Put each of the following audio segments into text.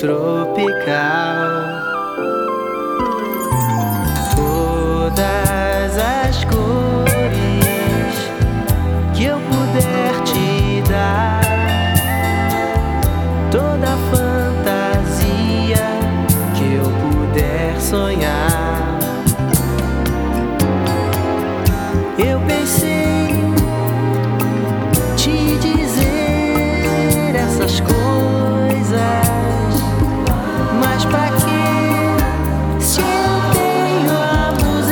tropical. Todas as cores que eu puder te dar, toda a fantasia que eu puder sonhar. Eu pensei te dizer essas coisas, mas pra quê se eu tenho a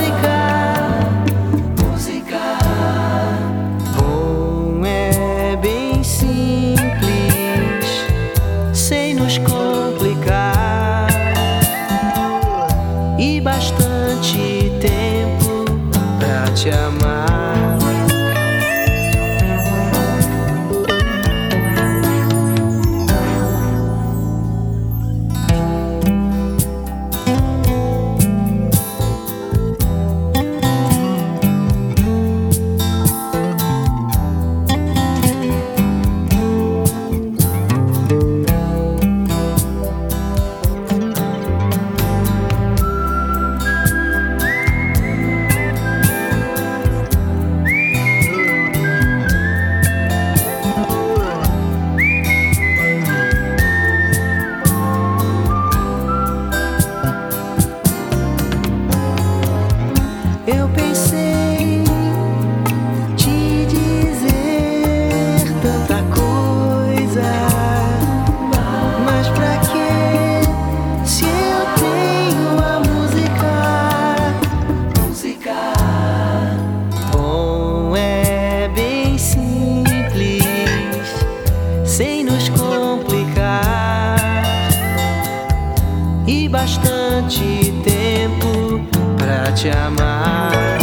música? Bom, é bem simples, sem nos complicar, e bastante tempo pra te amar. Eu pensei te dizer tanta coisa, mas pra quê se eu tenho a música? Bom, é bem simples, sem nos complicar, e bastante tempo pra te amar.